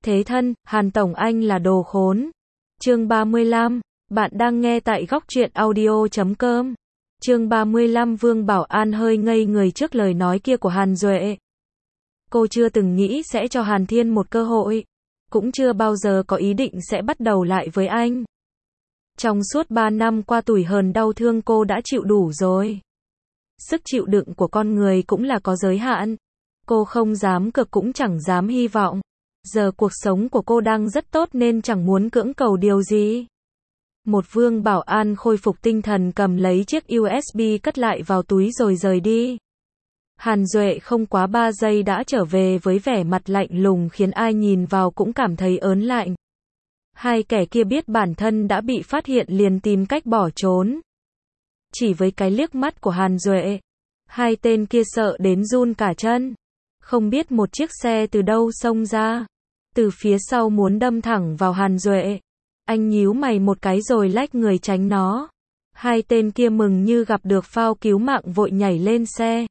Thế thân, Hàn Tổng anh là đồ khốn. Chương 35, bạn đang nghe tại góc truyện audio.com. Chương 35 Vương Bảo An hơi ngây người trước lời nói kia của Hàn Duệ. Cô chưa từng nghĩ sẽ cho Hàn Thiên một cơ hội. Cũng chưa bao giờ có ý định sẽ bắt đầu lại với anh. Trong suốt 3 năm qua tủi hờn đau thương cô đã chịu đủ rồi. Sức chịu đựng của con người cũng là có giới hạn. Cô không dám cược cũng chẳng dám hy vọng. Giờ cuộc sống của cô đang rất tốt nên chẳng muốn cưỡng cầu điều gì. Một Vương Bảo An khôi phục tinh thần cầm lấy chiếc USB cất lại vào túi rồi rời đi. Hàn Duệ không quá 3 giây đã trở về với vẻ mặt lạnh lùng khiến ai nhìn vào cũng cảm thấy ớn lạnh. Hai kẻ kia biết bản thân đã bị phát hiện liền tìm cách bỏ trốn. Chỉ với cái liếc mắt của Hàn Duệ, hai tên kia sợ đến run cả chân. Không biết một chiếc xe từ đâu xông ra, từ phía sau muốn đâm thẳng vào Hàn Duệ. Anh nhíu mày một cái rồi lách người tránh nó. Hai tên kia mừng như gặp được phao cứu mạng vội nhảy lên xe.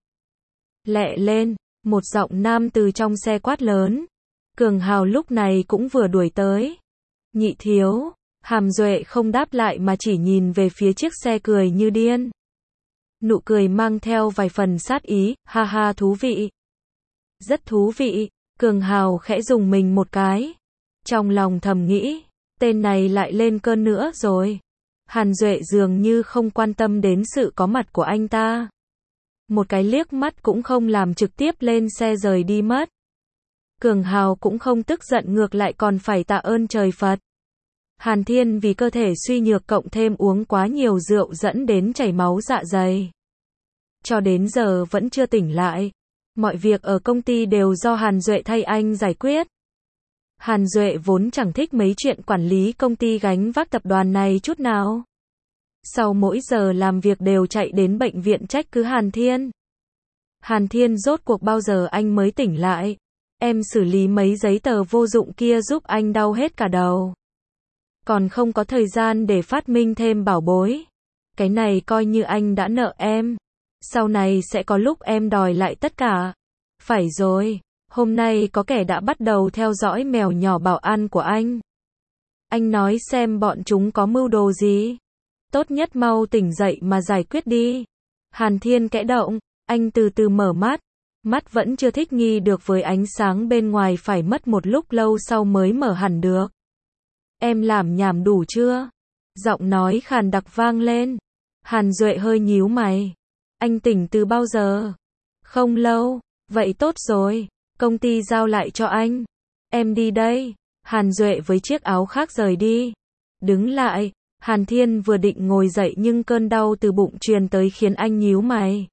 Lẹ lên, một giọng nam từ trong xe quát lớn. Cường Hào lúc này cũng vừa đuổi tới. Nhị thiếu, Hàn Duệ không đáp lại mà chỉ nhìn về phía chiếc xe cười như điên. Nụ cười mang theo vài phần sát ý, ha ha thú vị. Rất thú vị, Cường Hào khẽ dùng mình một cái. Trong lòng thầm nghĩ, tên này lại lên cơn nữa rồi. Hàn Duệ dường như không quan tâm đến sự có mặt của anh ta. Một cái liếc mắt cũng không làm trực tiếp lên xe rời đi mất. Cường Hào cũng không tức giận ngược lại còn phải tạ ơn trời Phật. Hàn Thiên vì cơ thể suy nhược cộng thêm uống quá nhiều rượu dẫn đến chảy máu dạ dày. Cho đến giờ vẫn chưa tỉnh lại. Mọi việc ở công ty đều do Hàn Duệ thay anh giải quyết. Hàn Duệ vốn chẳng thích mấy chuyện quản lý công ty gánh vác tập đoàn này chút nào. Sau mỗi giờ làm việc đều chạy đến bệnh viện trách cứ Hàn Thiên. Hàn Thiên rốt cuộc bao giờ anh mới tỉnh lại? Em xử lý mấy giấy tờ vô dụng kia giúp anh đau hết cả đầu. Còn không có thời gian để phát minh thêm bảo bối. Cái này coi như anh đã nợ em. Sau này sẽ có lúc em đòi lại tất cả. Phải rồi, hôm nay có kẻ đã bắt đầu theo dõi mèo nhỏ Bảo An của anh. Anh nói xem bọn chúng có mưu đồ gì. Tốt nhất mau tỉnh dậy mà giải quyết đi. Hàn Thiên kẽ động, anh từ từ mở mắt. Mắt vẫn chưa thích nghi được với ánh sáng bên ngoài phải mất một lúc lâu sau mới mở hẳn được. Em làm nhảm đủ chưa? Giọng nói khàn đặc vang lên. Hàn Duệ hơi nhíu mày. Anh tỉnh từ bao giờ? Không lâu. Vậy tốt rồi. Công ty giao lại cho anh. Em đi đây. Hàn Duệ với chiếc áo khác rời đi. Đứng lại. Hàn Thiên vừa định ngồi dậy nhưng cơn đau từ bụng truyền tới khiến anh nhíu mày.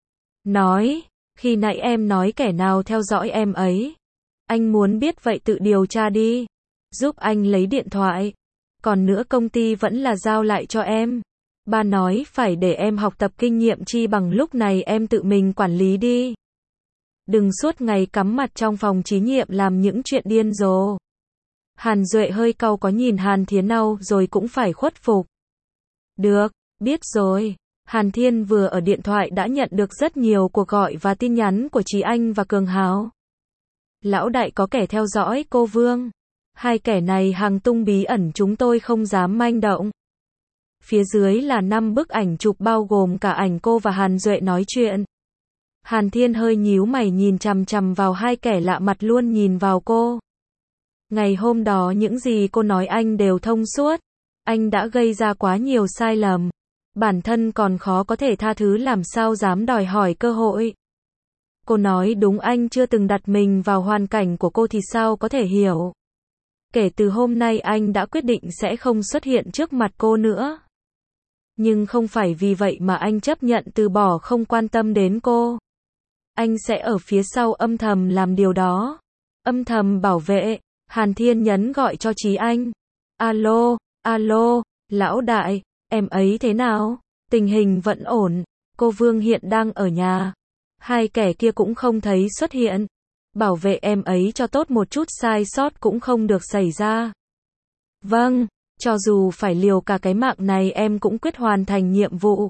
Nói, khi nãy em nói kẻ nào theo dõi em ấy. Anh muốn biết vậy tự điều tra đi. Giúp anh lấy điện thoại. Còn nữa công ty vẫn là giao lại cho em. Ba nói phải để em học tập kinh nghiệm chi bằng lúc này em tự mình quản lý đi. Đừng suốt ngày cắm mặt trong phòng thí nghiệm làm những chuyện điên rồ. Hàn Duệ hơi cau có nhìn Hàn Thiến Âu rồi cũng phải khuất phục. Được, biết rồi. Hàn Thiên vừa ở điện thoại đã nhận được rất nhiều cuộc gọi và tin nhắn của Trí Anh và Cường Hào. Lão đại có kẻ theo dõi cô Vương. Hai kẻ này hàng tung bí ẩn chúng tôi không dám manh động. Phía dưới là 5 bức ảnh chụp bao gồm cả ảnh cô và Hàn Duệ nói chuyện. Hàn Thiên hơi nhíu mày nhìn chằm chằm vào hai kẻ lạ mặt luôn nhìn vào cô. Ngày hôm đó những gì cô nói anh đều thông suốt. Anh đã gây ra quá nhiều sai lầm. Bản thân còn khó có thể tha thứ làm sao dám đòi hỏi cơ hội. Cô nói đúng anh chưa từng đặt mình vào hoàn cảnh của cô thì sao có thể hiểu. Kể từ hôm nay anh đã quyết định sẽ không xuất hiện trước mặt cô nữa. Nhưng không phải vì vậy mà anh chấp nhận từ bỏ không quan tâm đến cô. Anh sẽ ở phía sau âm thầm làm điều đó. Âm thầm bảo vệ. Hàn Thiên nhấn gọi cho Trí Anh. Alo, alo, lão đại, em ấy thế nào? Tình hình vẫn ổn. Cô Vương hiện đang ở nhà. Hai kẻ kia cũng không thấy xuất hiện. Bảo vệ em ấy cho tốt một chút sai sót cũng không được xảy ra. Vâng, cho dù phải liều cả cái mạng này em cũng quyết hoàn thành nhiệm vụ.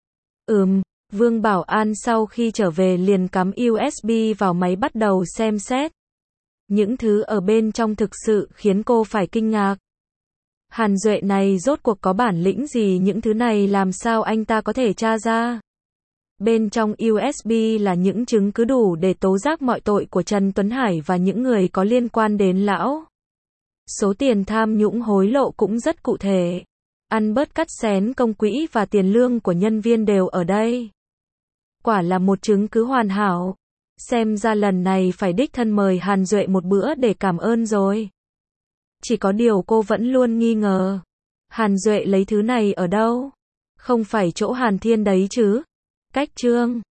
Vương Bảo An sau khi trở về liền cắm USB vào máy bắt đầu xem xét. Những thứ ở bên trong thực sự khiến cô phải kinh ngạc. Hàn Duệ này rốt cuộc có bản lĩnh gì, những thứ này làm sao anh ta có thể tra ra? Bên trong USB là những chứng cứ đủ để tố giác mọi tội của Trần Tuấn Hải và những người có liên quan đến lão. Số tiền tham nhũng hối lộ cũng rất cụ thể. Ăn bớt cắt xén công quỹ và tiền lương của nhân viên đều ở đây. Quả là một chứng cứ hoàn hảo. Xem ra lần này phải đích thân mời Hàn Duệ một bữa để cảm ơn rồi. Chỉ có điều cô vẫn luôn nghi ngờ. Hàn Duệ lấy thứ này ở đâu? Không phải chỗ Hàn Thiên đấy chứ? Cách chương